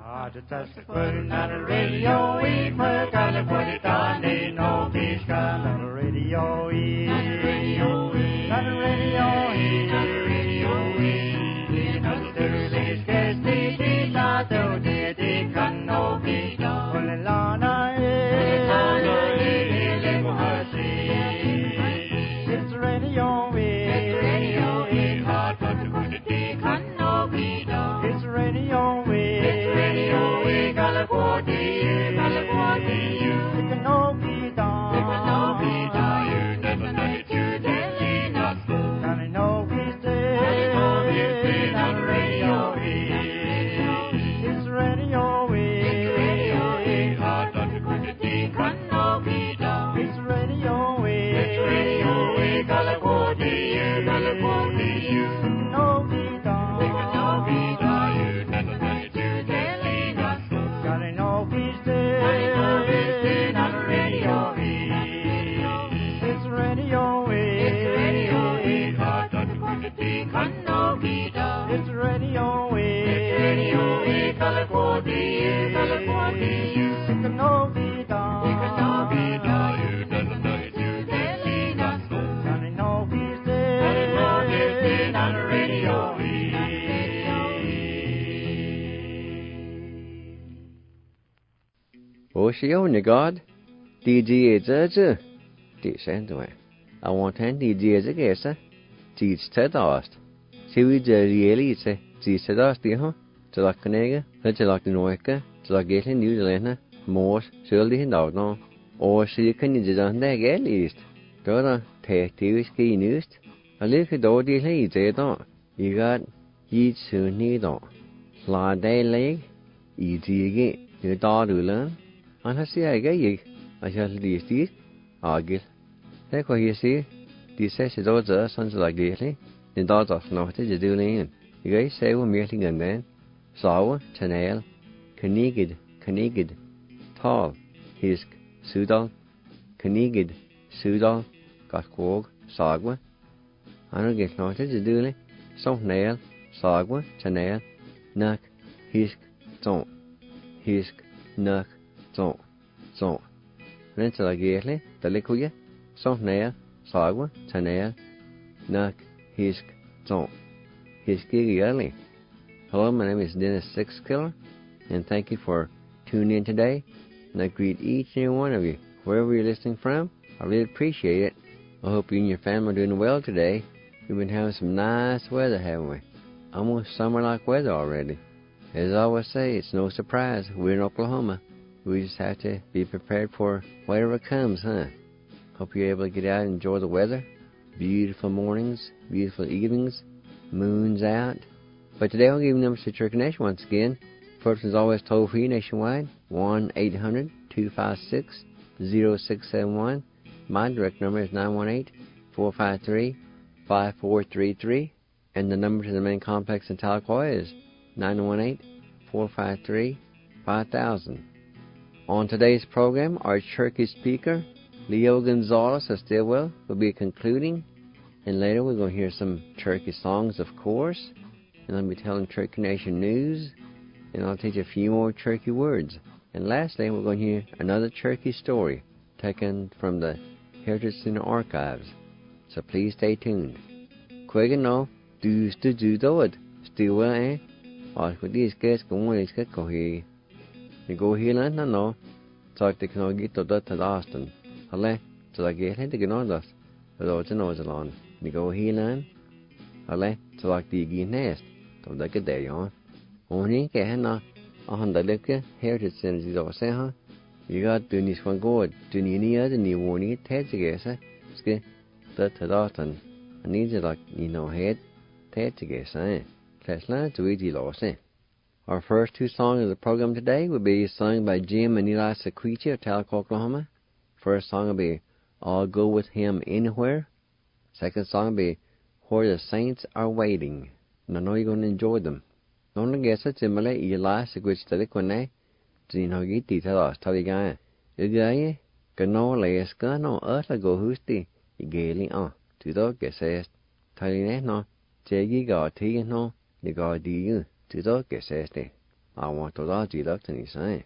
Just putting on the radio, we gotta put it on, ain't no beach gun on the radio, on the radio, on the radio, on the radio, on the Thursdays, guess they not do they can no beach gun, on the lana, it's radio, hard but to put it, they can no beach gun, it's radio, Oceania God, DJ Zerzer, Descendway. I want DJ Zagesa, Teach Tedast. See we the reality, Teach Tedast, dear, to la Canega, to la Noika, to la Gately New Zealand, Morse, Shirley and Dogno, or she can use it on the at least. Dora, take TV ski news. A little door delay, they don't. You got ye soon need on. Slide day leg, easy again, your daughter learn. And I see I get you. I shall leave these. Argil. Take what you see. These says it all the sons like daily. The daughters not to do in. You guys say we're meeting and then. Sour, Chanel, Canigid, Tall, Hisk, Sudal, Canigid, Sudal, Gotquog, Sagwa. I don't get not to do it. Some nail, Sagwa, Chanel, Nuck, Hisk, Ton, Hisk, Nuck. So, rental again, the liquid, some nail, sagwa, tanel, nuck, hisk, ton. Hiski early. Hello, my name is Dennis Sixkiller, and thank you for tuning in today. And I greet each and every one of you, wherever you're listening from. I really appreciate it. I hope you and your family are doing well today. We've been having some nice weather, haven't we? Almost summer-like weather already. As I always say, it's no surprise. We're in Oklahoma. We just have to be prepared for whatever comes, huh? Hope you're able to get out and enjoy the weather. Beautiful mornings, beautiful evenings, moons out. But today I'll give you numbers to Church Nation once again. First is always toll-free nationwide, 1-800-256-0671. My direct number is 918-453-5433. And the number to the main complex in Tahlequah is 918-453-5000. On today's program, our Cherokee speaker, Leo Gonzalez of Stillwell, will be concluding. And later we're going to hear some Cherokee songs, of course. And I'll be telling Cherokee Nation news. And I'll teach a few more Cherokee words. And lastly, we're going to hear another Cherokee story taken from the Heritage Center archives. So please stay tuned. Quigano, do it. Stillwell, eh? Or with these guys, go on, these guys go here. You go here, no. Talk to can get to that to Austin. Hale, to the gate, to get on that. But also knows along. You go here, Hale, to like the again nest. To like a day on. Only can not on the liquor, Heritage Center, or say, huh? You got doing this one good. Do you other new warning it, Ted, together, ski, that to Austin. I need it like, head, Ted, together, eh? Class line to easy loss, eh? Our first two songs of the program today will be sung by Jim and Eli Sequici of Tahlequah, Oklahoma. First song will be I'll Go With Him Anywhere. Second song will be Where the Saints Are Waiting. And I know you're going to enjoy them. Don't guess it's similar to Eli Sequici Tahlequah. Zinhogi Tita Tavigan. Ugaye, Gano Leescano, Earthla Go Husti, Igaili on. To the guesses. Taline no, Jagi got tea no, you got you. To the guesses. I want to love you up to me saying.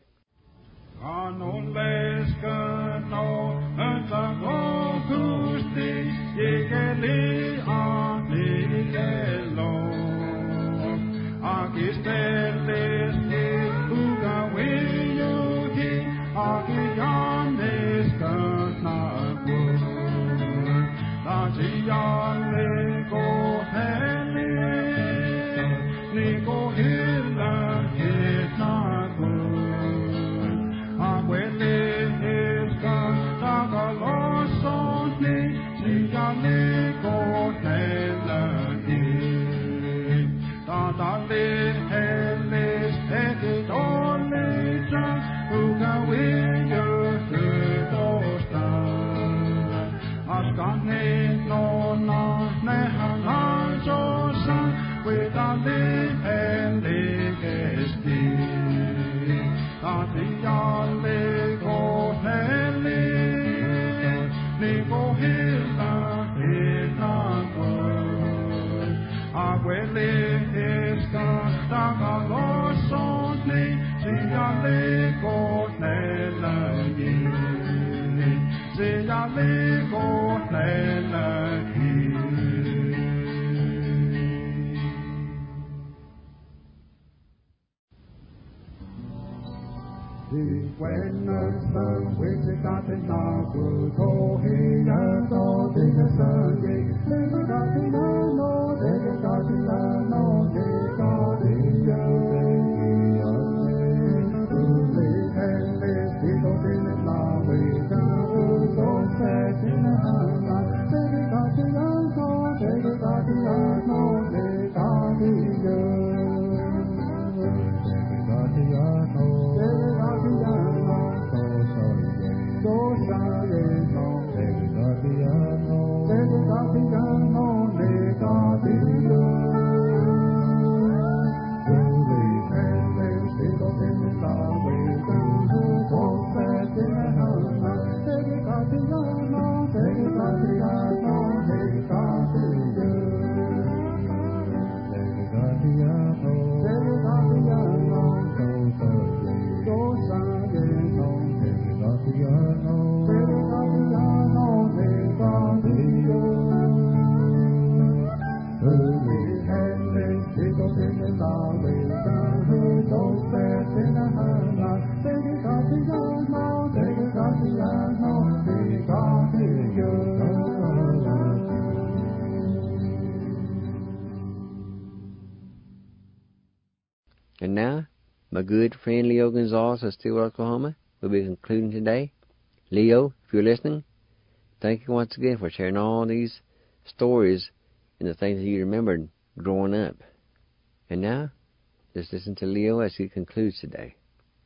And now, my good friend Leo Gonzalez of Stillwater, Oklahoma, will be concluding today. Leo, if you're listening, thank you once again for sharing all these stories and the things that you remembered growing up. And now, just listen to Leo as he concludes today.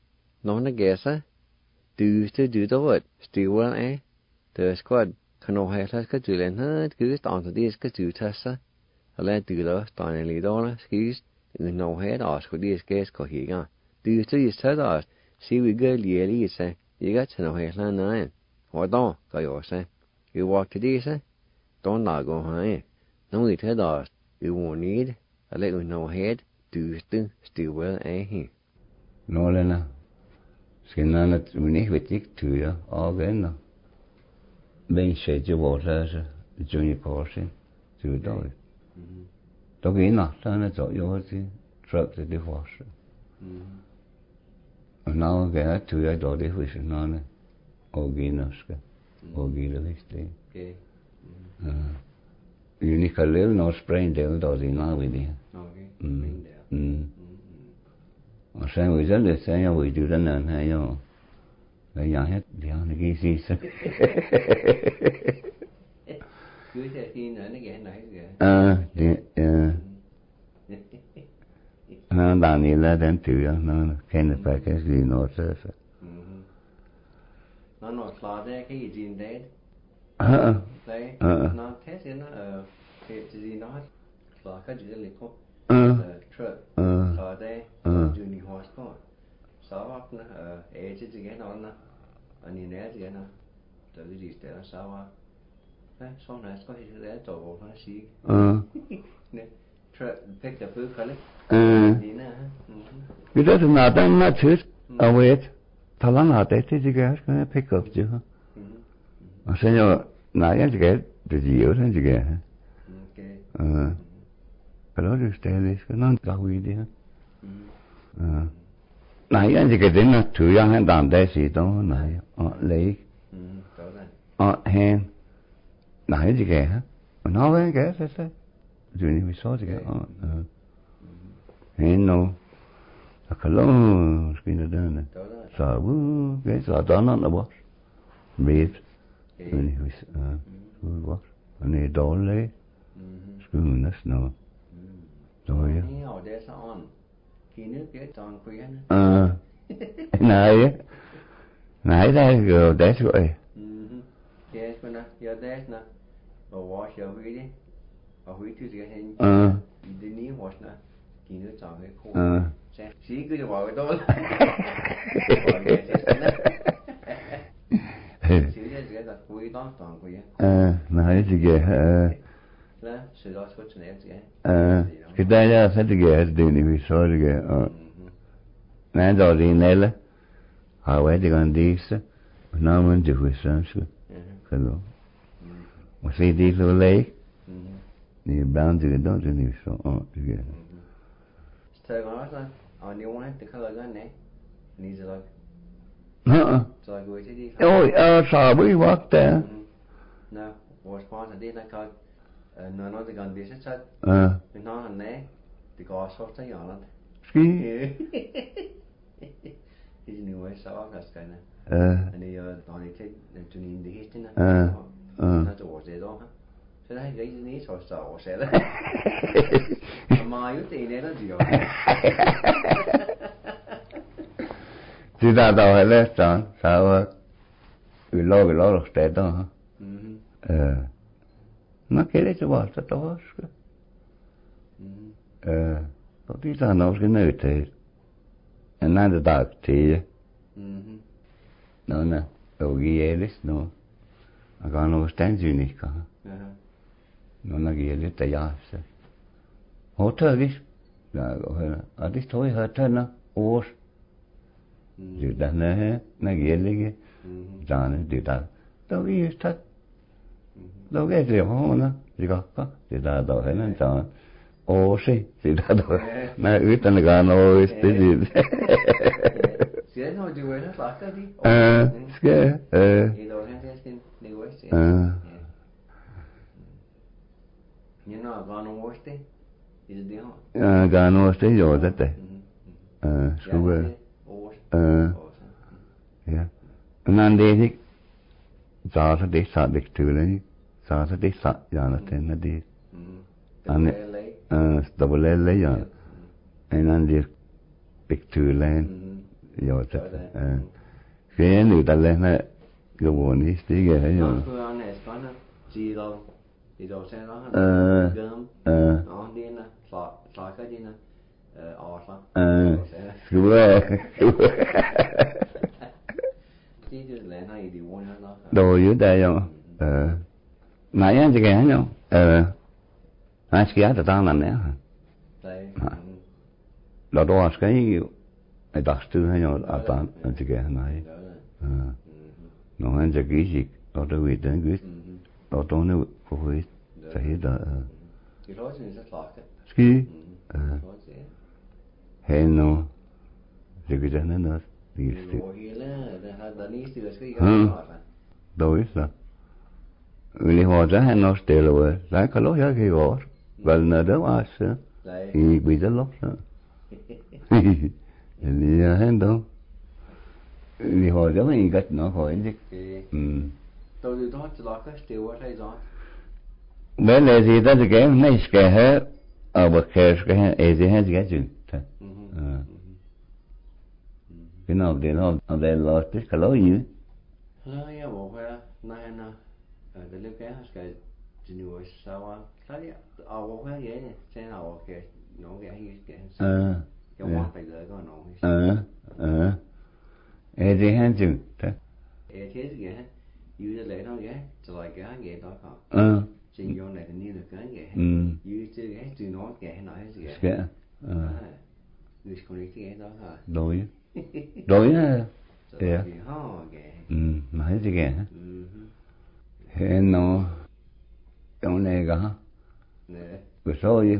Nona gesa, du to the what? Stillwater, the squad, Kano Hatas Katulan, good on this Katutasa, a lad to the Stanley Donna, skis. No head ask for this case cohiga. Do you see his head ask? See we go yearly say, you got to know his land nine. Or don't go your say. You walk to this say? Don't not go high. No it head ask. You won't need a little no head, do still well he. No Lena. Skinna unig vet ik tuja again. Ben shade your water junior portion to dog. Dog in after it's all yours, truck the divorce. And now again, two I do the wish on Oginoska, Ogilviste. Unica little no sprain devil does in now with you. I say we done the same, we do the none, you know. The young head beyond the geese. Nó đàn đi là đến từ nó khen được phải cái gì nó sẽ nó xóa ra cái gì đấy đấy nó thế thì nó cái gì nó xóa cái gì lịch không truck xóa ra junior horse con xóa vào nó cái gì nó anh nhìn thấy gì nó từ cái gì để nó xóa vào đấy sau này có gì để tổ bộ nó xí nè truck picked up food color Cái đó thì nào ta mà chữ await. Thằng lăng nào đấy thì cái cái pick up chứ. Sẽ nhớ nãy anh cái thì gì ở thế cái. Cái đó được đấy cái nó cao quý đi. Nãy anh cái đến là chủ yếu anh làm đấy gì đó nãy lấy hand nãy gì cái nó với cái thế rồi mình số cái hand nó cái đó cái nó đó nè sợ cái sợ đó nó bỏ biết rồi bỏ này đó lấy cái nó nó rồi nãy đây rồi để rồi Yes, men ja det na. Och var jag vid det. Och hur tycker jag hen. Det ni var na. Kinu ta he ko. Så sig det var då. Sig det där kui ta kui. Nej det La, så då så tjänar jag. Cái đây là sẽ cái gì đi så cái nãy giờ đi nè họ vậy thì còn đi sao nó muốn chịu phải sao cái đó mà khi đi lối lấy thì bao nhiêu đó thì nhiều số cái Sơ nói sao anh yêu anh thì khơi cái này đi rồi rồi người sẽ đi ôi sao bây vắt thế nè was part of the card nó nói thì gần biết hết nó hành này thì có số tới nhỏ lắm thì nhiều người sao cái này anh ấy tao đi thấy tụi nhìn đi hết nè nó chỗ gì đó ha thế đấy cái gì số số sẽ đấy mà yếu thì này nó gì vậy thì ta đâu hay là chọn sao cái lo được tệ đó hả nó cái đấy cho bảo cho tốt tôi đi ra nó cái nơi thế anh nói được đặc thì nó nè đầu ghi ấy nó còn nó stand unique cả nó ghi ấy tại sao hỗ trợ đi là gọi là ở đây thôi hỗ trợ nó ô dự định này nó ghi ấy cái cho nên dự định đâu ghi thật đâu cái gì không nó gì có dự định đâu hay nó cho ô xí dự định đâu nó ước tên là cái nó cái gì Sien har du väl slackat di? Ska I dag kan jag sen det går inte. Ni nå gano måste. Är det ha? Gano måste ju det. Skulle. Ja. Men det är så det sa det tulen. Så det sa ja när det det. Double L ja. En annan picturen. Jo så. Cái người ta lên nó cái buồn đi tí cái thấy rồi. Nó này có nó gì đâu. Thì đâu sẽ nó gớm. Nó đi nè, xóa cái gì nè. Sure. Chỉ là này thì muốn nó. Đồ dưới đây rồi. Nãy anh chỉ nghe nhau. Anh chỉ nghe tao làm nè. Đây. Đó cái I dachte hay nhau ở tận anh chỉ nghe này. Nó anh chỉ nghĩ gì đó đâu biết đến biết. Đó đó nó có phải thấy đó. Cái đó thì rất là Ski. Hey no. Cái gì nó đi. Đâu biết sao. Người họ ra hay nó stay rồi. Lại cái lối cái gọi. Gần nó đó à sao. Thì bị rất lắm sao. Thì hết đâu. Thì họ giống như cách nó khỏi chứ. Tôi đó chỉ là cái stay ở đây rồi. Bên này thì ta chỉ cái này cái hết. Ở bậc cái ấy gì hết cái chuyện. Cái nào thì nó ở đây lo cái lối gì. Lối ya bộ phải này nè. Để lấy cái cái nhiều sao á. Cái bộ phải vậy nè. Thế nào cái nó cái cái quan phải gửi con nó. Ấy gì hết chuyện. Thế cái như thế nó cái chỉ là cái đó không. Chính vô này thì như được cái gì. Như chứ cái từ nó cái nói gì. Cái. Gus con đi cái đó hả? Đôi á. Dạ. Mà hết gì kìa. Thế nó trong này cả. Nè. Bữa sau chứ.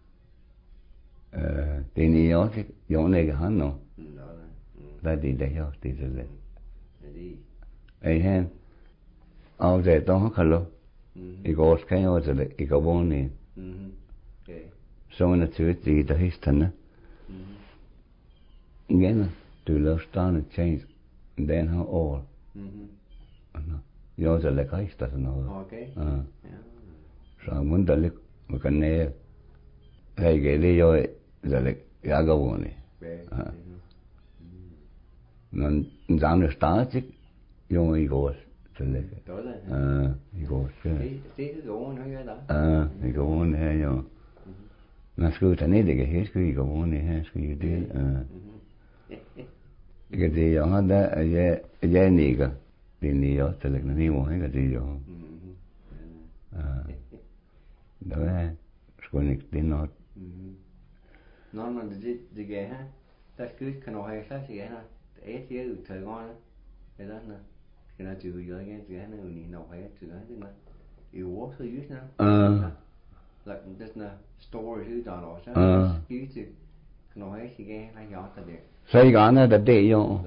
Thì nhiều thì trong này cả nó. Đó là. Là đi đây thôi, đi rồi. Đi. Ấy hen. Ao dễ tao khá lâu. Igår cái ao dễ igår bốn nè. So nó chưa gì đó hết thân á. Again, to love start and change, and then how all. Yo dễ cái hết thân nó. Okay. So muốn đợi lúc mà cái này hay cái đi yo dễ cái gấu này. Nó giảm được start chứ. Yo igår dễ. Đó là. Igår. Tí cái gấu nó cái đó. Igår này yo. Nó skulle ta ner det här skulle gå hon här skulle det cái gì đó đó är niga det ni jag till det ni må cái gì đó đó là skulle ni det något nó det cái ha ta cứ cái nó hay khác gì ha ấy thì ở thời ngon cái đó nè cái nó chịu giờ cái nó ni nó hay chịu cái nó yêu quá thôi chứ nè like there's no story who done or so you to nó hay thì cái hay nhỏ thật đẹp sai cái này đã để yo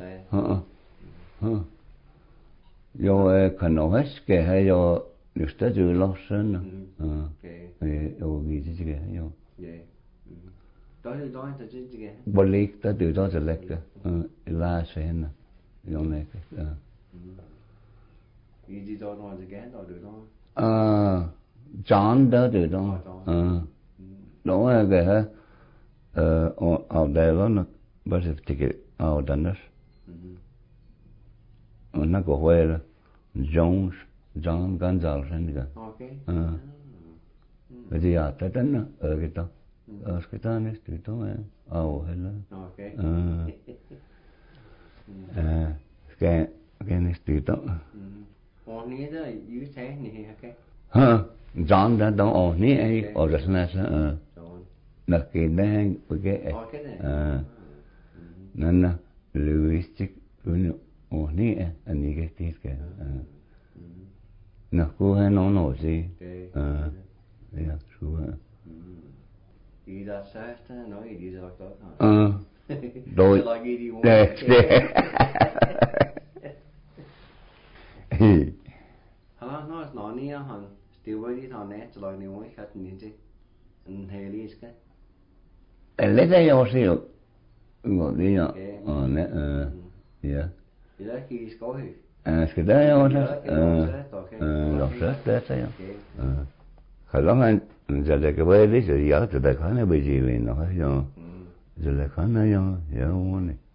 yo cái nó hết cái hay yo được tất cả lo sơn cái yo gì chứ cái yo đó là chứ cái balik ta từ đó sẽ lệch la sen yo này gì đó nó cái đó được đó John đó từ đó đó là cái ở đây nó bắt đầu thì ở đây nó có huế là John Gonzalez này cái gì à tới đó ở cái đó này từ đó ở hay là cái này từ đó này đó you say này cái John đã đâu ở ní ấy ở rất là là cái này cái nên là Louis chứ ở ní anh ấy cái tiết cái nó cô hay nói gì yeah sure đi ra sát nói đi ra đó đôi nó ní hằng tiêu với đi thằng này cho lại nhiều khách như thế anh hay đi cái lấy cái gì xíu ngồi đi nhở nè yeah thì đó khi có thì cái đó nó rất đấy khởi lắm anh giờ đây cái bữa đấy giờ giờ từ đây khó nó bị gì liền nó hết rồi giờ đây khó nó rồi giờ không này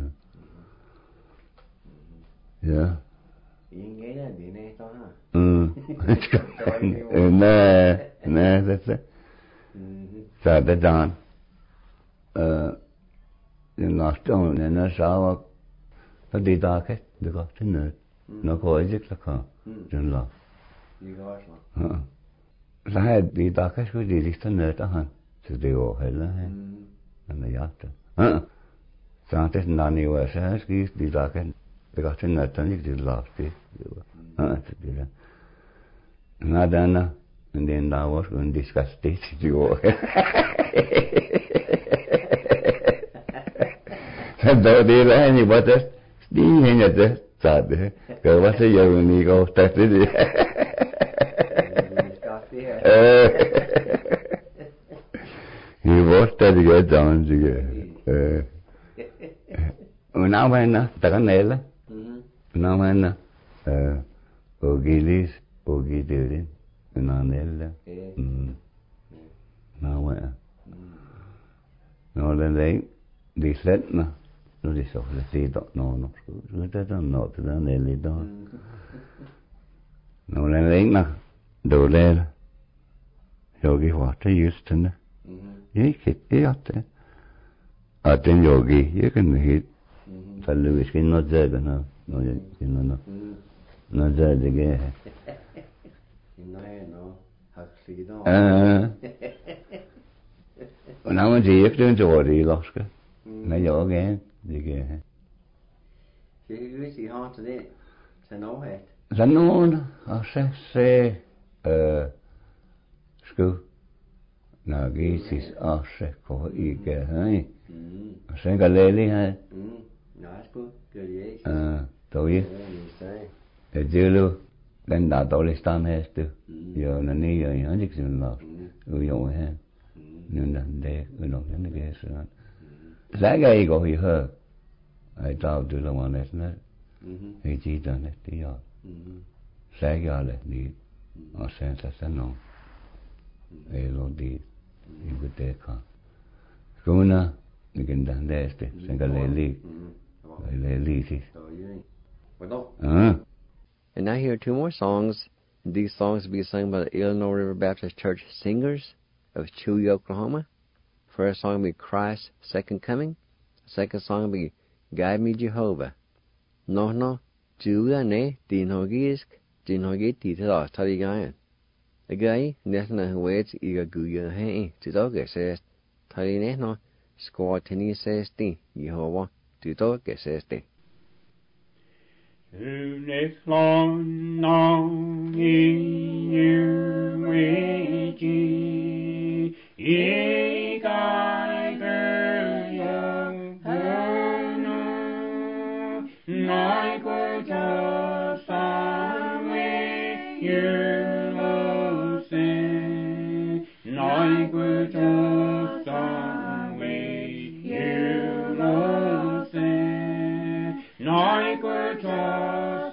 yeah những cái là gì này to ha nè that's it so that's on nó trong này nó sao nó đi ta cái được không thế nữa nó có rất là khó chân lo lại đi ta cái cái gì thế nữa đó hả thì điều hay là nó giải đó sao thế nào nhiều sao cái đi ta cái được không thế nữa thì cái lo thì thì là nada na and then I was going to discuss this you đó đi lại như vậy đấy đi như vậy đấy sao đấy cái bác sĩ giờ mình có test đi he was studying it down to nào mà na ta cái này là nào mà na Ogilis Ogidilin Nanella nào mà nó lên đấy đi xét nó đi sổ là gì đó nó cứ tới đó nó từ đó này đi đó nó lên đấy nè đồ lên yogi hóa tới dưới thân đó ấy cái thế ở trên yogi với cái này phải lưu cái nó dễ cái nó dễ thì cái nó học gì đó nào mà gì cái chuyện rồi đi lót cái Nó dỗ ghé gì kìa. She who's he haunted it to know it. Là nó sẽ sku na gi sis sẽ có ý cái hay sẽ cái lê li hay Nice good. Good yes. Tôi để chơi luôn đến đã tôi lấy stan hết tu giờ nó này giờ nó chỉ dùng là dùng hết nên là để nó cái sự giá cái có gì hơn ai tao từ là mà nó thì chỉ là nó tí giờ giá cái là đi ở sẽ nó ai rồi đi cái thế cả cũng na cái đàn đấy sẽ cái lê li thì And now here are two more songs. These songs will be sung by the Illinois River Baptist Church Singers of Chewy, Oklahoma. First song will be Christ's Second Coming. Second song will be Guide Me Jehovah. No, Judah ne, Dinogisk, Dinogiti to us, Taligayan. A guy, Nethna waits, Iga Guya Hay, to dog says, Talinehno, Squad Tenny says, Jehovah, to dog says, Next long in you waiting, ye guy girl young, like what just way you will say, like what just way you will say, like what just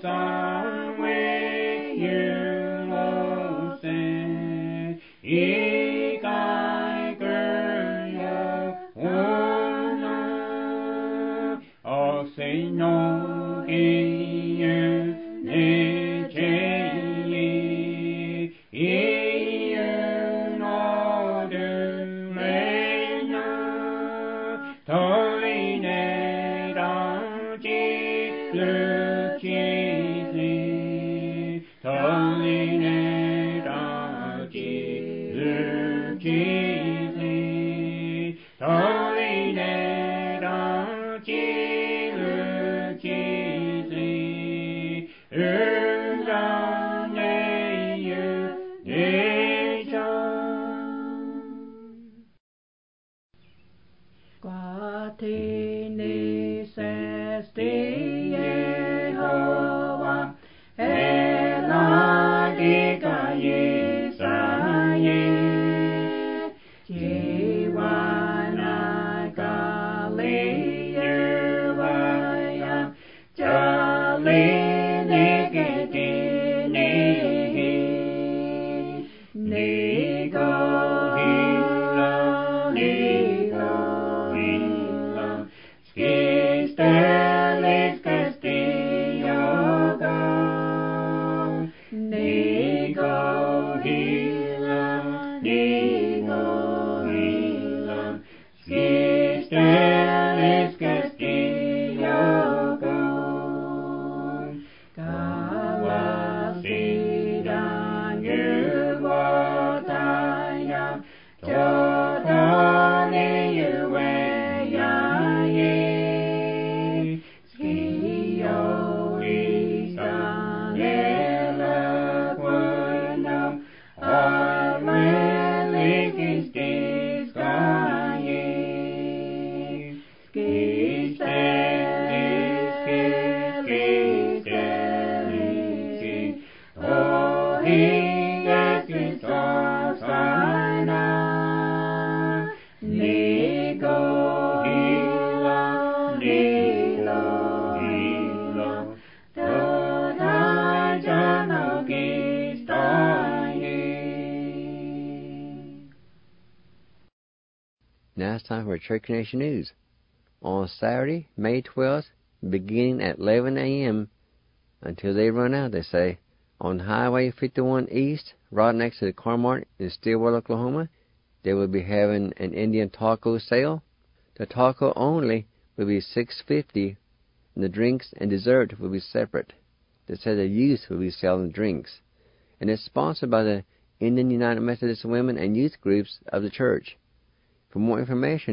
Now it's time for Church Nation News. On Saturday, May 12th, beginning at 11 a.m. until they run out, they say, on Highway 51 East, right next to the Car-Mart in Stillwater, Oklahoma, they will be having an Indian taco sale. The taco only will be $6.50, and the drinks and dessert will be separate. They say the youth will be selling drinks. And it's sponsored by the Indian United Methodist Women and Youth Groups of the church. For more information,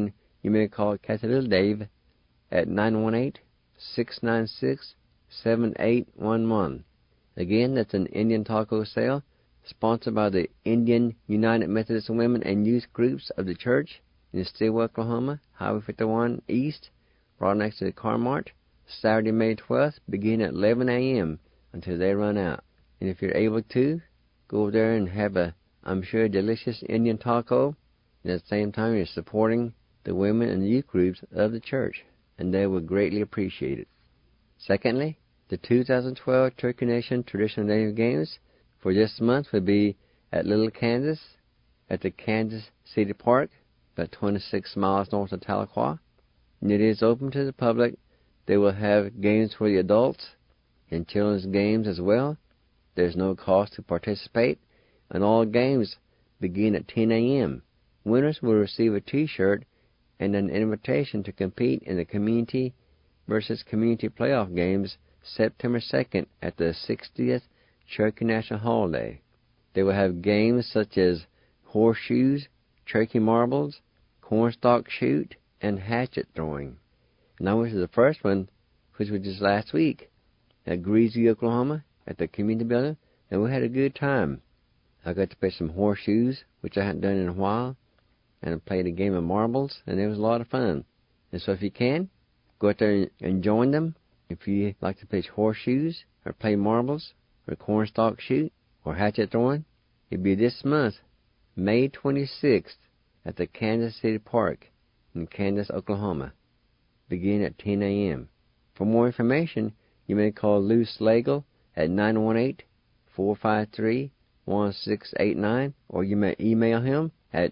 you may call Cathedral Dave at 918-696-7811. Again, that's an Indian taco sale sponsored by the Indian United Methodist Women and Youth Groups of the Church in Stillwell, Oklahoma, Highway 51 East, right next to the Car Mart, Saturday, May 12th, beginning at 11 a.m. until they run out. And if you're able to, go over there and have I'm sure, delicious Indian taco, and at the same time you're supporting the women and youth groups of the church, and they will greatly appreciate it. Secondly, the 2012 Turkey Nation Traditional Native Games for this month will be at Little Kansas, at the Kansas City Park, about 26 miles north of Tahlequah. And it is open to the public. They will have games for the adults and children's games as well. There's no cost to participate, and all games begin at 10 a.m. Winners will receive a T-shirt and an invitation to compete in the Community versus Community Playoff Games September 2nd at the 60th Cherokee National Holiday. They will have games such as horseshoes, Cherokee marbles, cornstalk shoot, and hatchet throwing. And I went to the first one, which was just last week, at Greasy, Oklahoma, at the community building, and we had a good time. I got to play some horseshoes, which I hadn't done in a while, and I played a game of marbles, and it was a lot of fun. And so if you can, go out there and join them. If you like to play horseshoes, or play marbles, or cornstalk shoot, or hatchet throwing, it'll be this month, May 26th, at the Kansas City Park in Kansas, Oklahoma, beginning at 10 a.m. For more information, you may call Lou Slagle at 918-453-1689, or you may email him at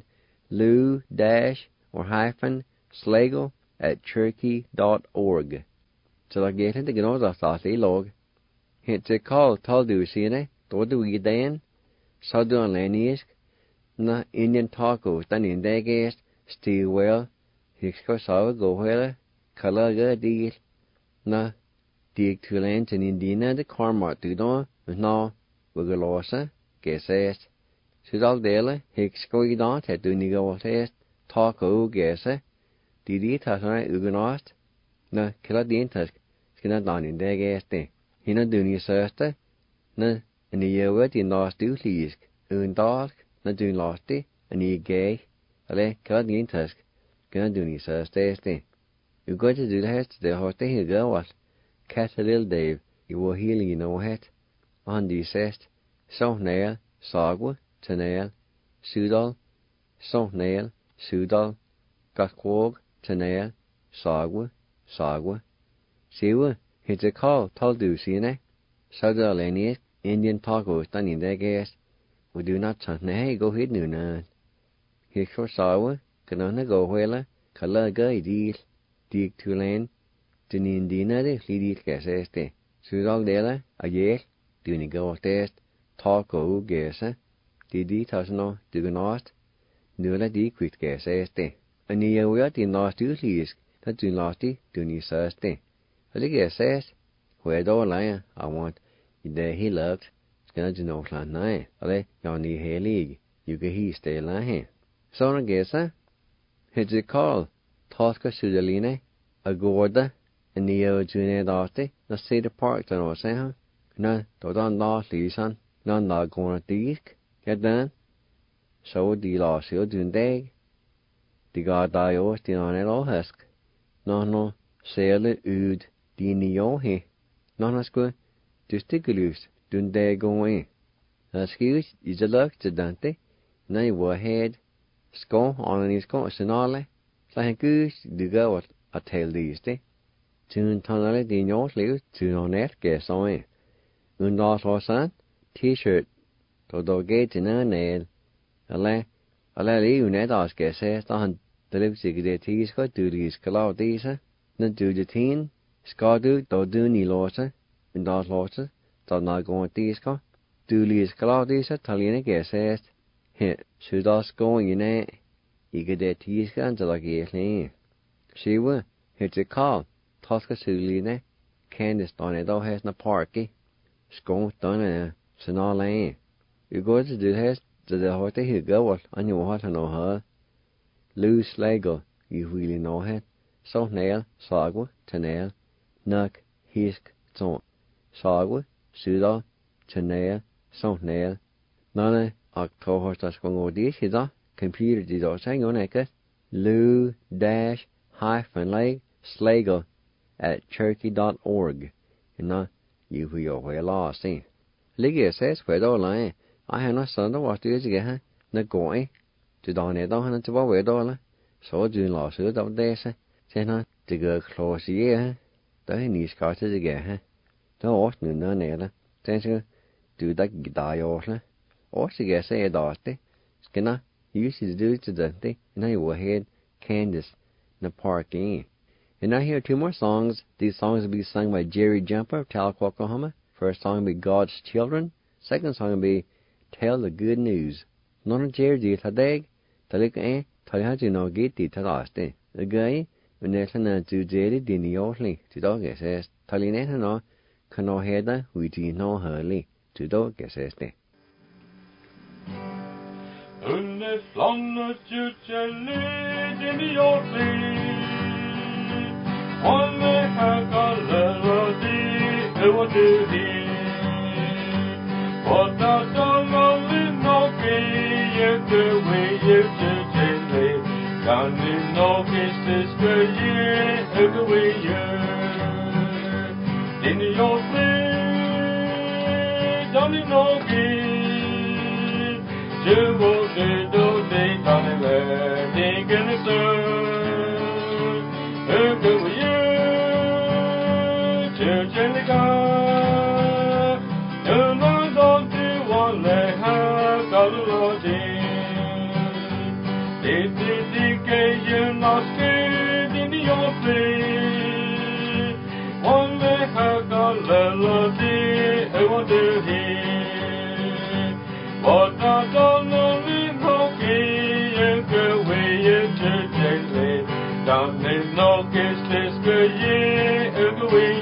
lou-slagle@cherokee.org. Så da get det gnås at I log. Hent til call tal du sine, då du I den, så du anlenisk, na Indian tacos, dan in degest, Stillwell, hiksko sawa go hele, kalaga deal, na dig to land in Indiana the Car Mart du don, na, wigalosa, gesest. Sudal dele, hiksko I don, te du nigo test, taco gese, didi tasana uganost, na kila dientas, skina don in degeste. Hina duni søste, na ni yewe in last du lisk, dark, na dun lasti, I gay, ale kila dientas, skina duni søste este. You go to do the hest, the hoste he go was. Cathedral Dave, you will heal you know het. On the sest, so nail, sagwa, tenail, sudal, so nail, sudal, gotquog, tenail, sagwa, Siwa, it's a call, told you, see, Southern Indian tacos done in their gas. We do not turn nay, go hit no none. Here for sawa, canona go wheeler, color guy deal, dig to land, Dinin dinner, lady gas este. Sudal dela, a yes, do ni go test, taco gas, didi tasno, duganost, nula di quit gas este. And near we are in last two leaves, that do lasty, do ni surste. I think it says, where do I want, there he loved, it's gonna do no plan nine, ale, y'all need hair league, you can he stay lying. So I guess, it's a call, Tosca Sudaline, a gorda, and the junior daughter, the city park to know, say, no, don't last season, none not going to disk, get done. So the last year doing day, the god dios, the on it all husk, no, sailor ood. Dini he, non asque, testiculus, dun de going. Ascus is a luck to Dante, nay war head, sco on his consinale, like goose, do go a tail these day. Tune tonally din your sleeves, tune on that guess on. Undas or son, T-shirt, to do gate in a nail. A leave net ask guess on the lipstick de teas got do these cloud these, not do the teen. Skadu do du ni låse, men das låse, då när går diska. Du lis kladisa taline gesest. He, sudas going in a, ige de tiska and the gesli. She were, it's a call, Tosca Suline, Candice don it all has na parky. Skon done a senale. You go to do has to the horte who go on your heart and no her. Lou Slagle, you really know it. So nail, sagwa, tenail, nuk, hisk, ton. Sagwa, suda, tenail, so nail. None of cohorts that's going to dish is a computer dido saying on it. Lou-leg/slagle at cherokee.org. And now you will well lost in. Liggy says where the line. I have no son to watch this again. Na going to don it on to what we're doing. So doing lost it up there. Say no to go close here. Don't need scotches again. Don't watch no nail. Then do that die off. Or she gets a dusty. Skinner used to do it to Dante. And I will head Candace in the parking. And I hear two more songs. These songs will be sung by Jerry Jumper of Tahlequah, Oklahoma. First song will be God's Children. Second song will be Tell the Good News. None of Jerry did today. Talik tell you how to know get it to last day. The guy, when there's an to Jerry, didn't yodly to dog says, Talinette no, can no header, we did no hurly to dog says. Under flannet utgjellet in i åtli Alle høkaller og de over til de Og da daler nok i jøke vi utgjellet Kan vi nok i stiske jøke vi in i åtli Dan i nok i You will do the done there, digging the sun. Who go with you? Church and the God. You know, don't you want to have got a lot in? Did you not scared in your place? One day have got a lot in, I want to hear. What I don't know in Hockey, and go away to Jelly. Down in Noki's Tiska, yeah, and go away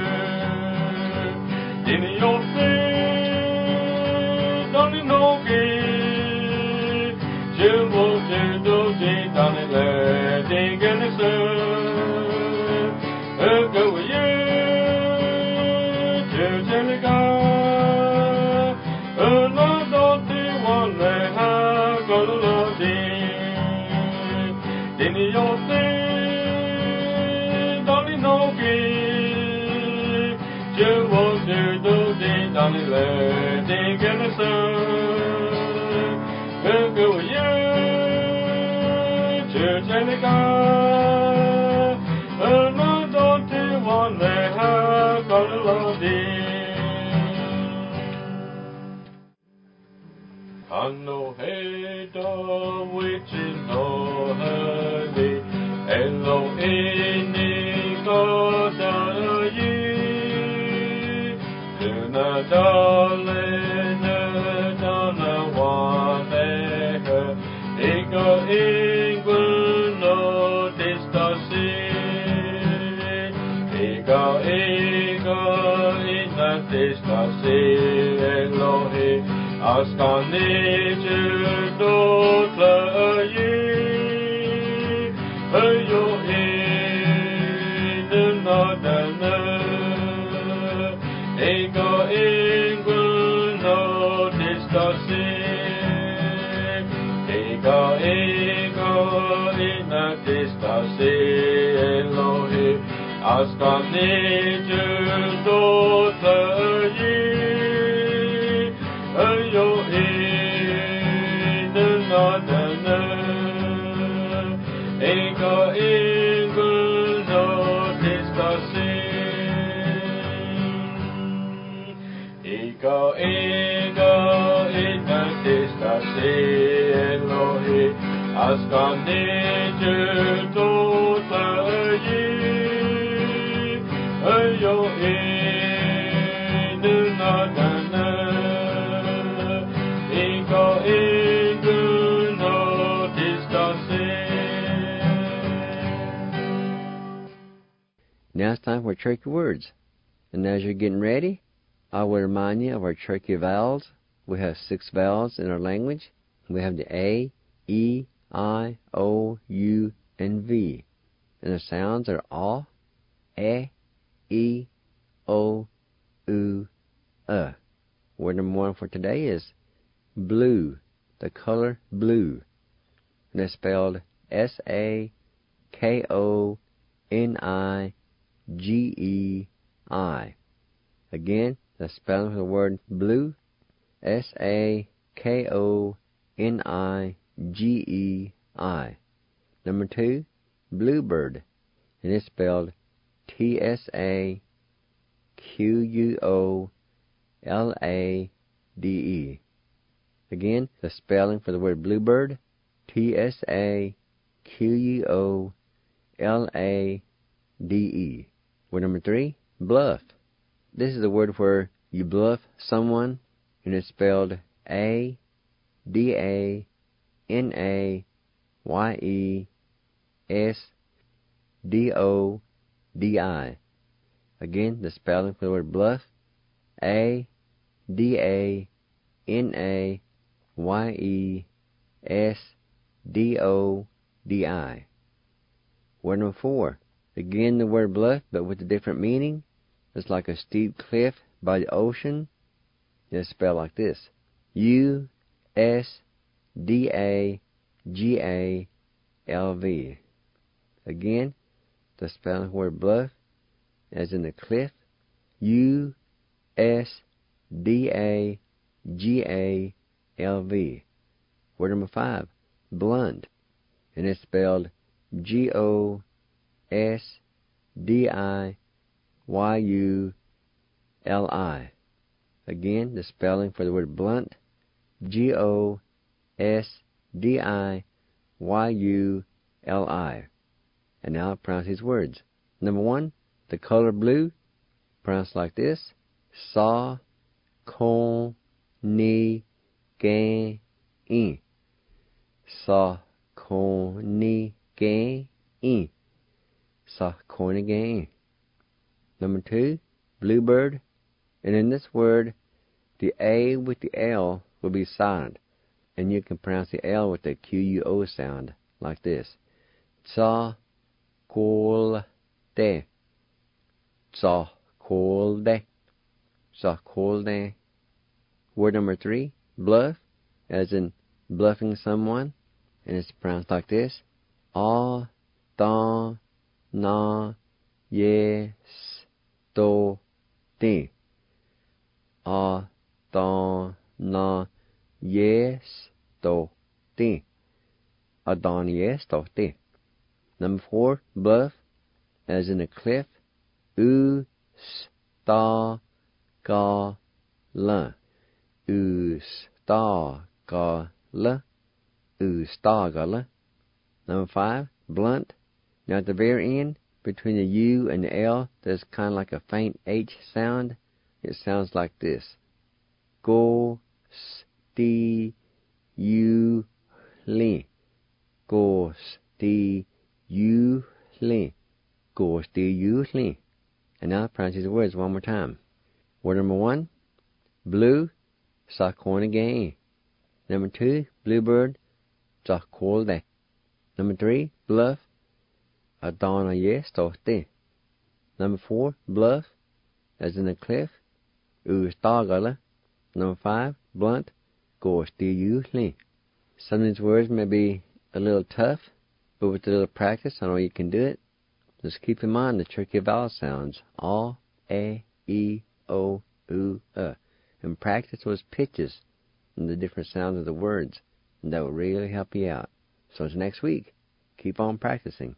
in your face, down in Noki. Jim will do down in there, dig in the sun. And go away to Jelly. In your thing, don't you know it? You want to do the down in there, dig in the sun. Go you, church and the God. And I don't want to have got a lot I know hey dog which is no hurry hello any God ye do not darling donna one ego England no distasi ego in that distasi Elohi Askan nature don't ye, you in the northern ego England no discussing, ego in a discussing, Elohi, Askan nature don't ye. You in the northern ego England no discussing ego in the discussing Elohi Askan nature to ye you in the northern Now it's time for Cherokee words. And as you're getting ready, I will remind you of our Cherokee vowels. We have 6 vowels in our language. We have the A, E, I, O, U, and V. And the sounds are A, E, O, U, Word number 1 for today is blue, the color blue. And it's spelled S-A-K-O-N-I-G-E-I. Again, the spelling of the word blue, S-A-K-O-N-I-G-E-I. Number 2, bluebird, and it's spelled T-S-A-Q-U-O-L-A-D-E. Again, the spelling for the word bluebird, T-S-A-Q-U-O-L-A-D-E. Word number 3, bluff. This is the word where you bluff someone, and it's spelled A-D-A-N-A-Y-E-S-D-O-D-I. Again, the spelling for the word bluff, A-D-A-N-A-Y-E-S-D-O-D-I. Word number 4, again the word bluff, but with a different meaning. It's like a steep cliff by the ocean. It's spelled like this: U-S-D-A-G-A-L-V. Again, the spelling of the word bluff, as in the cliff, U-S-D-A-G-A-L-V. Word number 5, blunt, and it's spelled G-O-S-D-I-Y-U-L-I. Again, the spelling for the word blunt, G-O-S-D-I-Y-U-L-I. And now I'll pronounce these words. Number 1, the color blue, pronounced like this: Sa, Kon, Ni, Gan, In. Sa, Kon, Ni, Gan, In. Sa, Kon, Ni, Gan, In. Number 2, bluebird. And in this word, the A with the L will be silent, and you can pronounce the L with the Q-U-O sound, like this: Tsa, Kol, De. Tsa, Kol, De. Tsa, Kol, De. Word number 3, bluff, as in bluffing someone, and it's pronounced like this: A, Da, Na, Yes, Do, De. A, Da, Na, Yes, Do, De. A, Da, Yes, Do, De. Number 4, bluff, as in a cliff: U, S, Ta, Ga, La. U, S, Ta, Ga, La. U, S, Ta, Ga, La. Number 5, blunt. Now at the very end, between the U and the L, there's kind of like a faint H sound. It sounds like this: Go, sti, you, li. Go, sti, you, li. Go, sti, you, li. And now I'll pronounce these words one more time. Word number 1, blue, sa, kon, again. Number 2, bluebird, sa, kol, de. Number 3, bluff, a, da, yes, do, de. Number 4, bluff, as in a cliff: U, sta, ga, la. Number 5, blunt, go, sti, you, li. Some of these words may be a little tough, but with a little practice, I know you can do it. Just keep in mind the tricky vowel sounds: A, E, O, U, and practice those pitches and the different sounds of the words, and that will really help you out. So until next week, keep on practicing.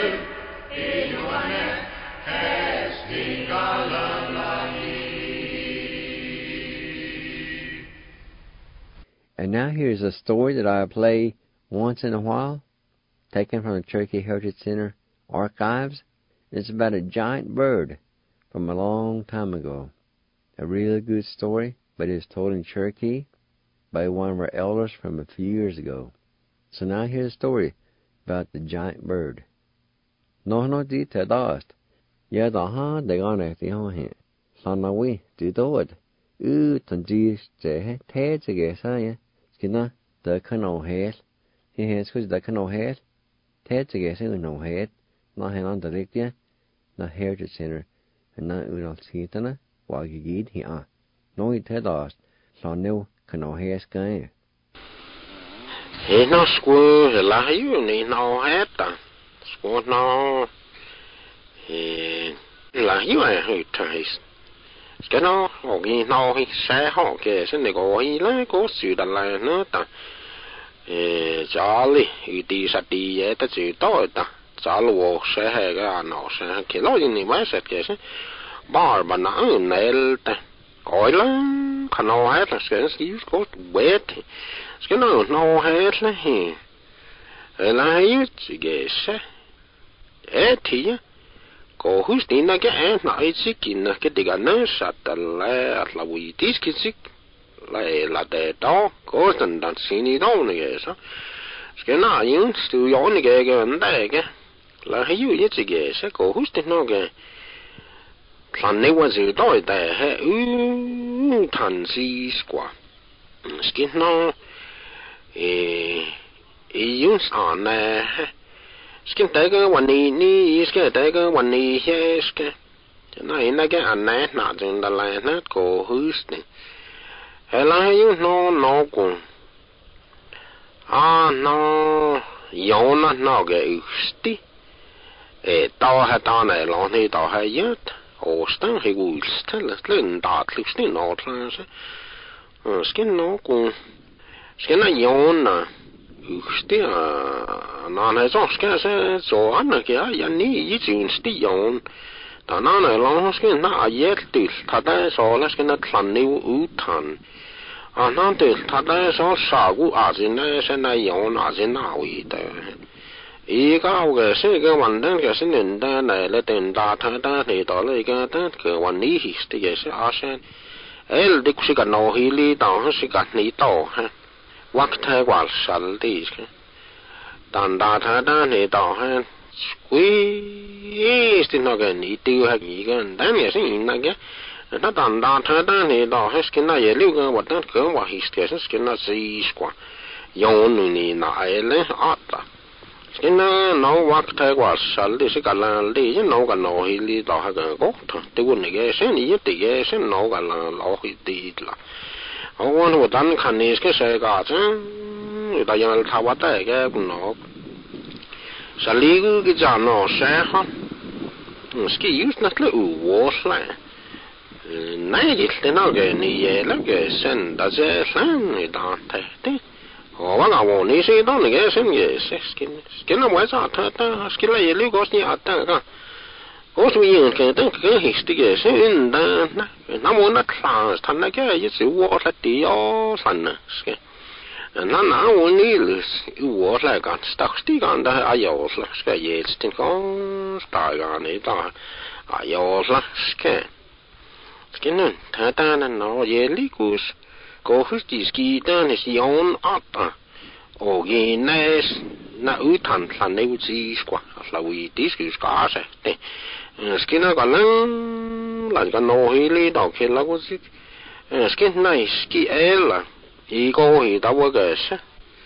And now here's a story that I play once in a while, taken from the Cherokee Heritage Center archives. It's about a giant bird from a long time ago. A really good story, but it's told in Cherokee by one of our elders from a few years ago. So now here's a story about the giant bird. No di te dast. Ya da ha de gane ti ho he. Sanawi di dood. Tanji te te sa ya. Skina the cano head. He has because the cano head. Te sa no head. Na hen on the lictia. Na Heritage Center. And na udal sitana. Wagigid he no he te dast. Sanu cano head sky. He no school la you ni no head. School no. La you I heard taste. Cái nó hồi nó sẽ họ cái sinh này có hi là có sự đặt lại nữa ta cho đi đi sát đi vậy ta chỉ đó ta cho lu sẽ hay cái nó sẽ cái lo gì mà sẽ cái sẽ bar mà nó này ta coi lắm khả năng hết là sẽ có wet cái nó hết là hi là hi chỉ cái sẽ thì có hút tin là cái anh nói chỉ kinh là cái điều nó sát là vui tí cái gì là để đó có tình trạng xin đi đâu này sao cái nào những sự yếu này cái vấn đề cái là hay như vậy cái sẽ có hút tin nó cái phần nàyว่าsự đó để hay thành gì quá cái nó những sản này skin tới cái vấn đề ní cái tới cái vấn đề cái này cái anh này nãy chúng ta lại nó có hứa này hay là những nó cũng nó yếu nó cái sti tao hay tao này lo này tao hay nhất Ostan hay gulst là lên đạt lúc này nó là skin nó cũng skin nó yếu nè Sti nó này rõ cái sẽ cho anh cái anh ní chuyện sti yon ta nó này lo cái nó yết từ ta đây so là cái nó thành new ưu thành nó từ ta đây so sao cũng anh này sẽ này yon anh nào vậy đó ý cái sẽ cái vấn đề cái sẽ nên đây này là tiền ta thay ta thì đó là cái vấn đề thì cái sẽ asen đi cái cái nào hi li tao sẽ cái này tao ha vắt thay quả sẵn đi đàn đà thay đàn này tao ha quý xin nó cái này tiêu hay gì cái đàn này sẽ nhìn là cái nó đàn đà thay đàn này tao ha cái này lưu cái vật đó cái vật history cái nó gì quá dùng này lại lấy art cái nó vắt thay quả sẵn đi sẽ cả là đi chứ nó cả nó hi đi tao ha cái gốc thôi tiêu này cái sẽ này thì cái sẽ nó cả là nó hi đi là ông nói đàn khăn này cái sẽ cả chứ người taยังtháo vắt cái nó xử lý cái giá nó sẽ ha cái use nó là uo lại này thì thế nào cái này là cái sen đã sẽ sang người ta thấy đấy họ bảo là này sẽ đó này cái sen cái nó mới ra ta cái này lưu có gì à ta cả có số nhiều cái history sẽ in đó nó muốn nó sang thành là cái sự uo là tí ó thành cái nó muốn đi là uo lại cái stock tí cái đó ai yêu là cái gì thì con tài cái này ta ai yêu là cái này ta nó dễ lý cus có history ski đó là siôn art cái này nó ưu thành thành này gì quá là vì tí cái sẽ skin nó còn là cái nồi li đào kia là cái gì skin này skin là ý cô thì tao cái gì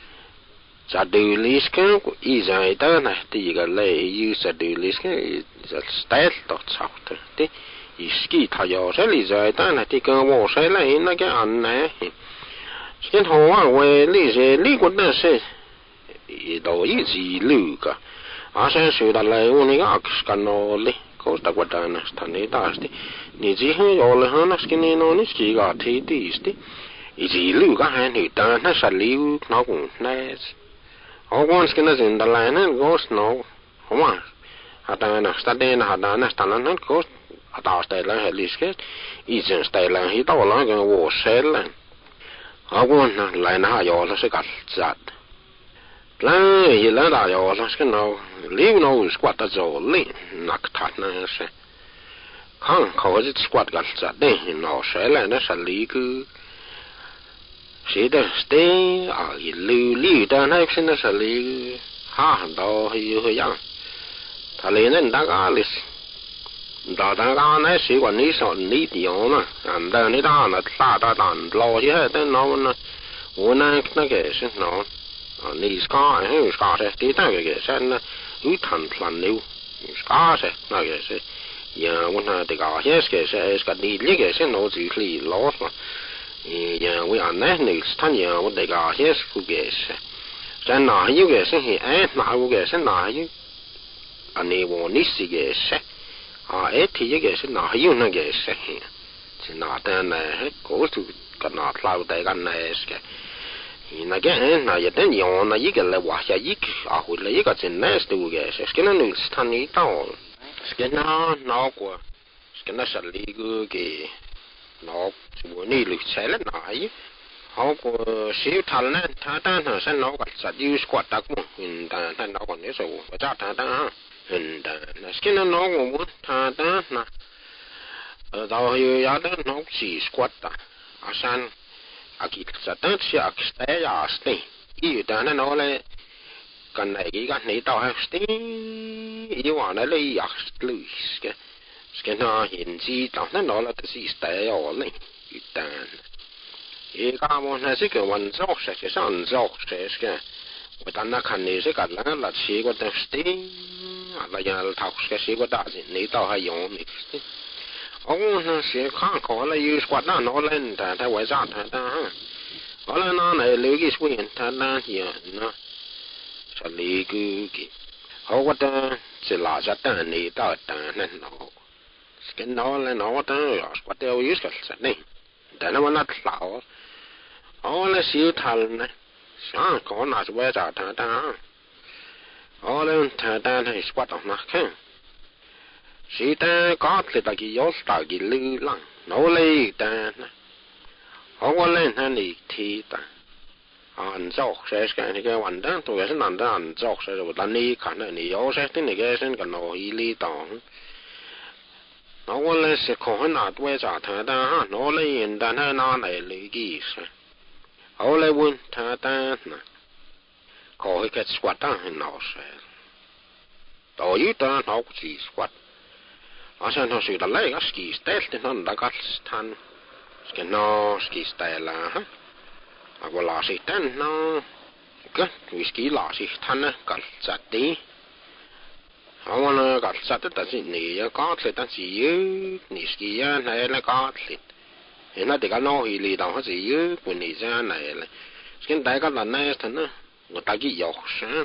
sa du list cái ý giải đó này thì cái này sa du list cái style đó sao thế ý skin thay cho sẽ lý giải đó này thì cái bộ sẽ là nó cái anh này skin hoa về lý giải lý của nó sẽ đồ ý gì lưu cả sẽ sửa lại cái cái nó li Costa Guadana stanne taasti ni siihen jolle hanaskin niin on iskiga tiisti isi luka hän hytään nässä liuk nokun näes Ogonskina sindalainen gos no oma hadana stadena hadana stanan ko atastella heliske isen stella hitolla kan vuosella agun laina jolla se katsat lai la jolla se no liu no squat zolli naktatna se kan khawjit squat katsat de no sela na saliku sĩ đó stay ở lưu đó này xin nó xử lý ha đó hơi yang thà lấy nên đã có lịch đó đã có này sĩ quan lý soạn lý điều mà anh ta này đó là ta đàn lo chứ hết nó uốn nó cái xin nó lý ska hay ska sẽ tí ta cái xin nó út thành plan lưu ska sẽ nó cái sẽ giờ uốn thì có hết cái sẽ đi lý cái xin nó chỉ lý lo mà giờ we are này này thanh giờ我哋個些個嘅事，但哪有嘅事係哪有嘅事哪有，anh ấy muốn ní sự嘅事，thì cái事哪有那嘅事，是哪單呢？嗰度個哪撈大個呢？嘅，那個那一定要那一個來話下一個回來一個真呢是嘅事，是那你thanh呢到，是那個，是那實力個嘅。nó chủ ni lực sẽ lên nói họ có siêu thằng này thằng ta nó sẽ nó còn sát yêu squat đặc một hình ta nó còn nhớ số và cha thằng ta hình ta nó cái nó cũng muốn thằng ta nó đầu yêu ya đó nó chỉ squat ta asan aki sát ta chỉ akste ya ste yêu ta nó lại cái này tao hay ste yêu anh này ya lười cái nó hiện gì đó nó là cái gì tại ở này tan cái món này cái vận dụng sẽ cái sản dụng sẽ cái người ta nó khăn này sẽ cái là chỉ có cái sting là nhà tháo cái chỉ có đại gì này tao hay dùng này ông nó sẽ khác có là use quạt nó lên ta ta quay ra ta ha có là nó này lấy cái suy ta ta thì nó sẽ lấy cái họ có ta sẽ là ra ta này tao ta nên nó cái nó là nó đó có tiêu use cái này để nó nát lão là siêu thần này sáng có nào sẽ bây giờ thằng ta lên thằng ta này squat ở nát khác sĩ ta có thì ta cái yếu ta cái lư lăng nó lấy ta có lên thằng này thì ta ăn dọc sẽ cái vấn đề tôi sẽ làm ra ăn dọc sẽ rồi lần này khả năng này yếu sẽ thế này cái sẽ cái nó ý tòng nó có lẽ sẽ có nát với trả thằng ta ha nó lấy hiện tại nó này lấy cái gì họ lấy vun thằng ta nè có cái squat ta hay nó sẽ đối với ta nó cũng chỉ squat ở trên nó sẽ lấy cái ski style thì nó đã có thằng cái nó ski style là ha à có là sĩ tên nó cái ski là sĩ thằng nó cái chặt đi họ nó gặp sát tất cả những có thể ta chỉ những cái này là có thể hiện nay thì cái nó thì lý đầu chỉ những cái này này là cái đại cái lần này thằng nó người ta chỉ học sáng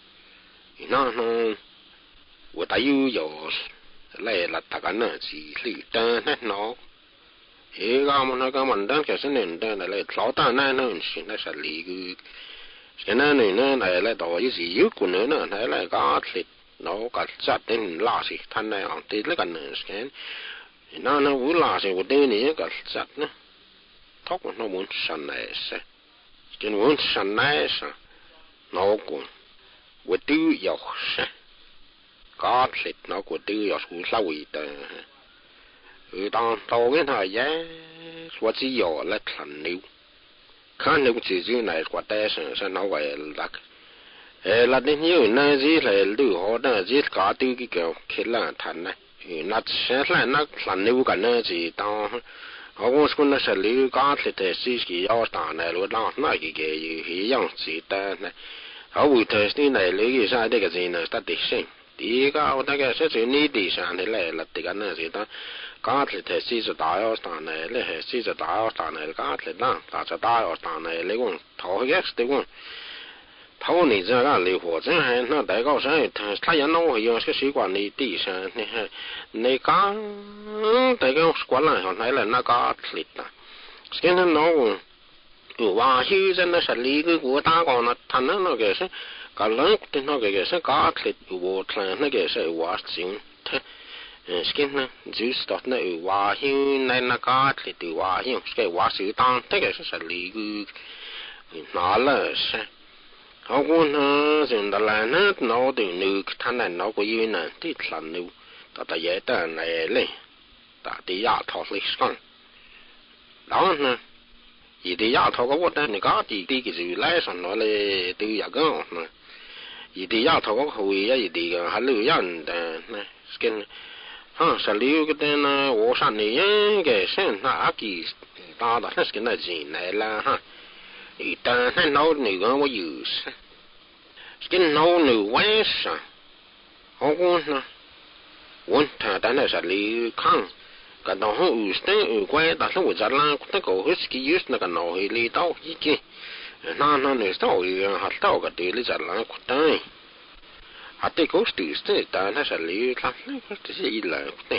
nó người ta yêu lại là tất cả nó chỉ lý ta nó cái mà cái mình đang cái sinh nên là lão ta này nó sinh là lý cái này là đầu cái gì những cái nữa này là có thể nó cả chặt đến lá gì thanh này ông tí lấy cái nữa cái nó vui lá gì của đây này cả chặt nữa thóc nó muốn săn này sẽ cái muốn săn này sẽ nó cũng của tiêu dầu sẽ có thịt nó của tiêu dầu cũng lâu rồi đang tàu cái thời gian của chỉ dầu là thành níu khán níu chỉ riêng này của đây sẽ nó gọi là đến nhiều nơi gì là lưu họ đó gì cả tiêu cái kiểu là thành này nó sẽ là nó thành lưu cái nơi gì đó họ cũng nó sẽ lưu cả thì gì cái yếu tố này luôn đó nó cái gì样gì đó này họ vì thế này lưu cái sao cái gì này ta đi xem đi cái cái sẽ chỉ ní đi sang thế này là cái nơi gì đó cả thì gì cái yếu tố này là gì cái yếu tố này cả thì đó cái yếu tố này lấy cũng thổi cái đấy cũng thầu này这个离火真还那大高山他也弄会用些习惯的地上你讲大家惯了上来了那个力的现在弄有话修真的是离个国大高那他那个是 cả lớn thì nó cái sẽ có thì vô thằng nó cái sẽ quá xíu thế skin nó giữ start nó quá hiu này nó có thì từ quá hiu cái quá xíu tăng thế cái sẽ lý cái nó là sẽ họ cũng dừng đó là nó từ nữ thằng này nó có yêu nè thì thằng nữ ta dễ ta này lên ta đi ra thọ lịch con đó nè thì đi ra thọ có vấn đề này có thì đi cái gì lấy sản nó là từ giờ cái nè thì đi ra thọ có hồi á thì hà lưu yên nè skin ha sa lưu cái tên wo san này cái sen na aki ta đó skin là gì này là ha thì ta nó nữ có use skin nó nữ west họ cũng nè vốn thà ta này sa lưu khang cái đó họ use quay ta không có trả lại cái cổ husky use nó cái nó hơi lý tao gì nó này tao hạt tao cái đấy lý trả lại cái đấy hạt đấy có từ từ ta nó sẽ lý khang nó cái gì là cái đấy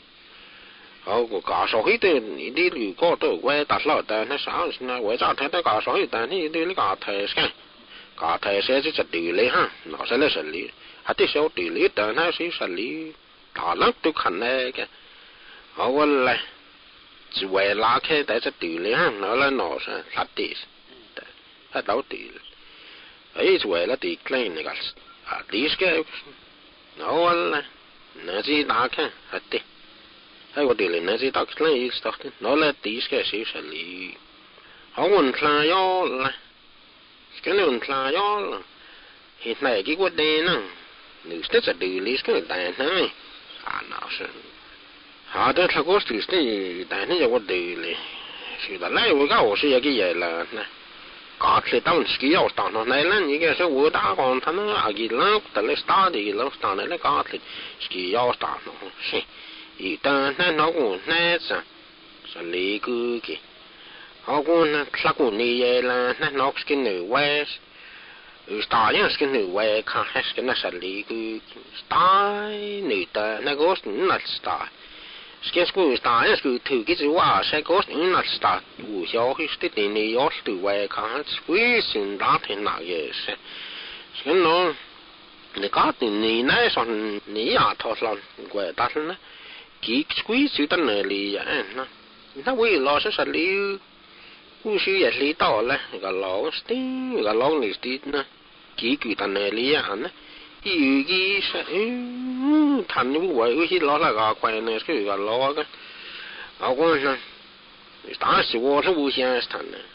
họ có cả số hết đấy đi lưu có tôi quay ta lão ta nó sao nó quay ra thấy cả số hết ta đi đi cả thầy cái cả thầy sẽ chỉ từ lý ha nó sẽ là xử lý hạt đấy sẽ từ lý ta nó sẽ xử lý ta lắm tôi khăn này cái họ vẫn là chỉ về lá cái tại sao từ lý ha nó là nó sẽ phát đi它到底ấy về là đi klein cái đi cái nó là nó chỉ đá cái hạt đi hay có đi lên nó chỉ đá klein nó là đi cái sự xử lý họ muốn khai gió là cái này muốn khai gió là hiện nay cái vấn đề nè nếu sẽ đi lý cái đại này nó sẽ họ đã thấy có sự cái đại này có đi lý sự là lại với cái sự cái gì là nè có thể tao ski ao tao nó này là những cái số vừa đã còn thằng nó à cái lớp tại lớp start thì lớp start này là có thể ski ao tao nó xí ý ta nó cũng nè sao xử lý cái họ cũng là cũng như là nó skin nữ west start những skin nữ west khác skin nó xử lý cái start nữ ta nó có nó start skin school start is good to get you are say goes in not start u hiao his the ni yo to way can't squeeze in that in na yes skin no the got ni na son ni ya to son quay ta na ki squeeze ta na li ya na na we lo sa li u shi ya li to la ga lo sti ga lo ni sti na ki ta na li ya na ý nghĩ sẽ thành những vậy cái lo là gà quay này cái gà lo cái ông nói ta是我是无限谈的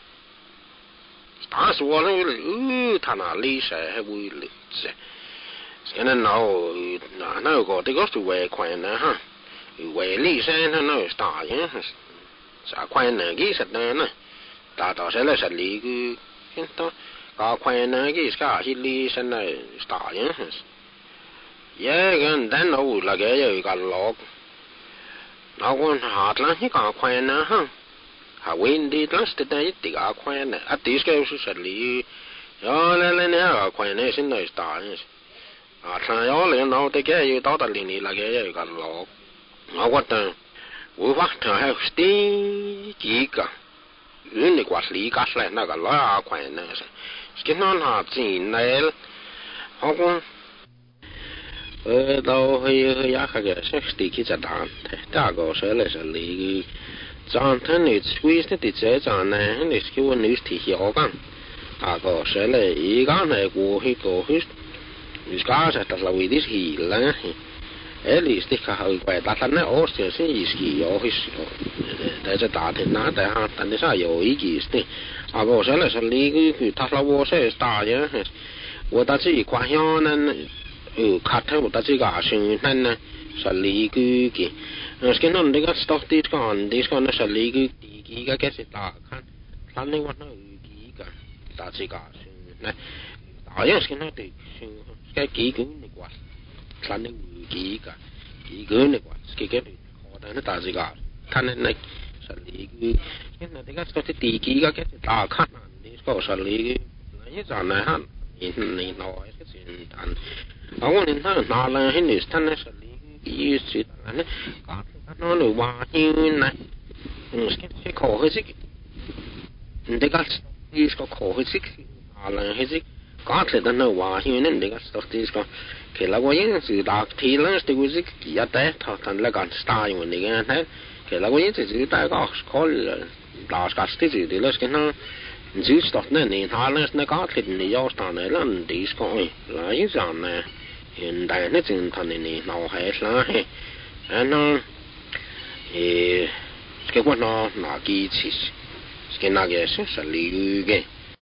ta是我是他哪里是还会理解现在那个这个是外快呢哈外理山它那大人啥快呢其实呢大到现在是理个现在cả khoai này cái cả hi li sen này start nhá, yeah cái đàn nó là cái gì cả lọ, nó còn hạt lắm cái cả khoai này ha, ha wind đi lắm từ đây thì cả khoai này, tí cái xử lý, rồi lên cả khoai này sen này start nhá, thằng rồi lên nó thì cái gì đó là liền là cái gì cả lọ, nó có tên, vô phát thằng hay tí chỉ cả, này quả lý cả lại nó cả lọ khoai này cái nó là gì này họ cũng đâu hơi ác cái sẽ đi cái đàn thế ta có sẽ là xử lý chọn thế này squeeze thì dễ chọn này này cái vấn đề thì hiểuกันcó sẽ là ý cái này của cái cái sẽ là vì this hi là at least cái hơi quay ta thân này ở sẽ ý hiểu cái tại sao ta thì nó tại ha tại sao hiểu ý cái có sẽ là xử lý cái他说我是打呀我自己关下呢看他我自己个生呢xử lý cái cái nó cái stock this con nó xử lý cái sự ta khăn này nó cái ta chỉ cái này à yes cái nó thì cái này quá khăn này cái này quá cái họ nó ta chỉ cái khăn này xử lý cái này cái stock thì cái ta khăn này có xử lý cái dạng này ha này nói cái chuyện thành ông nên nó là cái này thân xử lý cái sự này nó được bao nhiêu này cái khổ hơi xích cái cái khó hơi xích là hơi xích có thể là nó hòa hiu nên để cái stock this có cái là cái những sự đặc thì là cái cái gì cái đấy thằng là cái style của này cái này cái là cái những sự tại có là cái style thì là cái nó giữ stock này它那个thể你要上来了你是讲来一上呢现在那正他呢脑海上嘿nó cái quan nó cái gì cái nào cái sẽ lý cái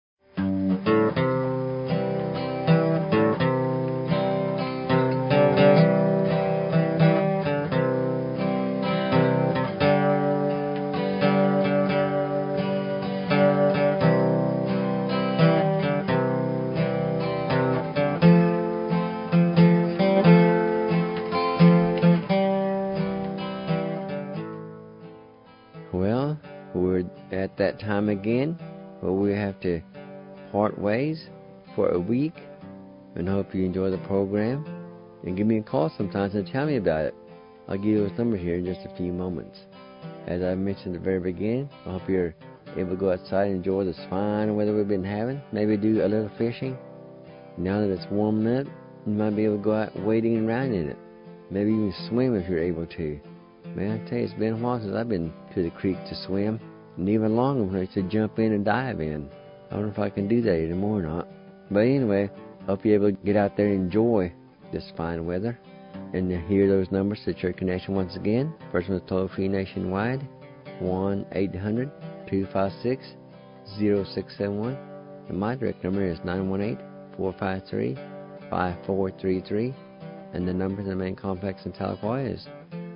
Well, we're at that time again where we have to part ways for a week, and hope you enjoy the program. And give me a call sometimes and tell me about it. I'll give you those numbers here in just a few moments. As I mentioned at the very beginning, I hope you're able to go outside and enjoy this fine weather we've been having. Maybe do a little fishing. Now that it's warming up, you might be able to go out wading around in it. Maybe even swim if you're able to. Man, I tell you, it's been a while since I've been to the creek to swim, and even longer when I used to jump in and dive in. I don't know if I can do that anymore or not. But anyway, hope you're able to get out there and enjoy this fine weather. And to hear those numbers to Church Connection once again. First one is toll-free nationwide, 1-800-256-0671. And my direct number is 918-453-5433. And the number to the main complex in Tahlequah is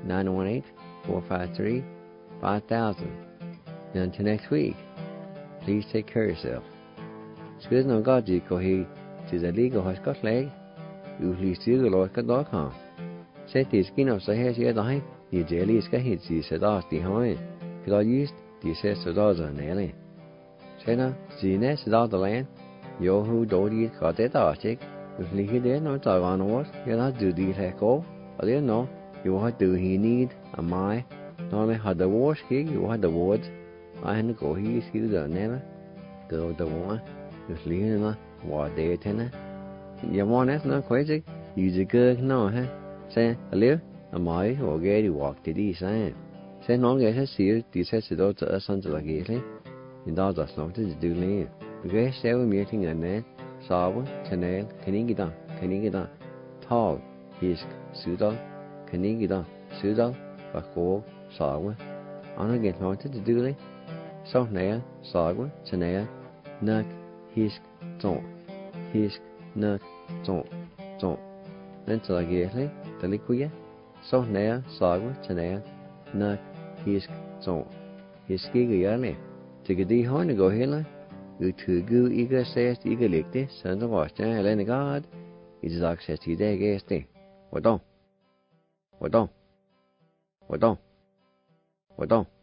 918-453-5000. And until next week, please take care of yourself. Squid no gaji ko he to the legal hospital leg. You please see the Lord .com. Say this skin of say here die. You jelly is hit the sedas behind. Could I use the sedas on Nelly? Say no, see next out the land. Yo who do you got that arctic? If you there no talk on what, you'll have to do the heck all. I didn't know. You what do he need a my? Not had the wash here, you had the woods. I had to go here, see the never. Go the one. If Lena, what day tenor? You want that's not crazy? Use a good no, huh? Say, a live, a my, or get you walk to these sign. Say, no, get us here, these has to do to us until I get it. And all that's not to do live. Because they were meeting a net, sour, canal, canigida, tall, hisk, sudal. Canigida, Sudal, Bako, Sawa. On again, wanted to do it. So nail, Sawa, Chanel, Nuck, Hisk, Ton, Hisk, Nuck, Ton. Then till I get it, the liquia. So nail, Sawa, Chanel, Nuck, Hisk, Ton. Hiski Gayale. Take a D horn to go here. You two goo eager says eager lick this, son of Washington, Helena God. It's access to their guest. What don't?